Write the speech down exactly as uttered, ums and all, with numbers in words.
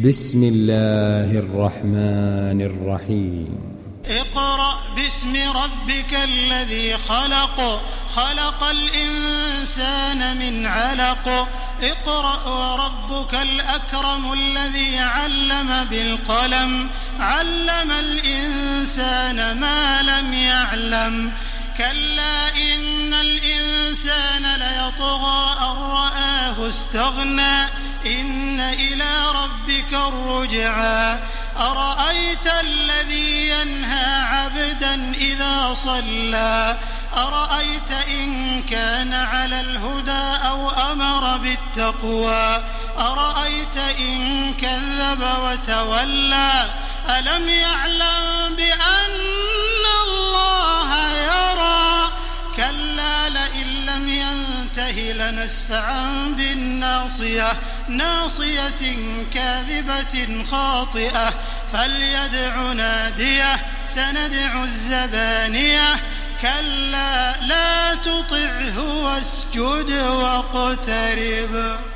بسم الله الرحمن الرحيم اقرأ باسم ربك الذي خلق خلق الإنسان من علق اقرأ وربك الأكرم الذي علم بالقلم علم الإنسان ما لم يعلم كلا إن الإنسان ليطغى أن رآه استغنى إن إلى ربك الرجعى أرأيت الذي ينهى عبدا إذا صلى أرأيت إن كان على الهدى أو أمر بالتقوى أرأيت إن كذب وتولى ألم يعلم بأن الله يرى كلا لئن لم ينته لنسفعا بالناصية ناصية كاذبة خاطئة فليدع ناديه سندع الزبانية كلا لا تطعه واسجد واقترب.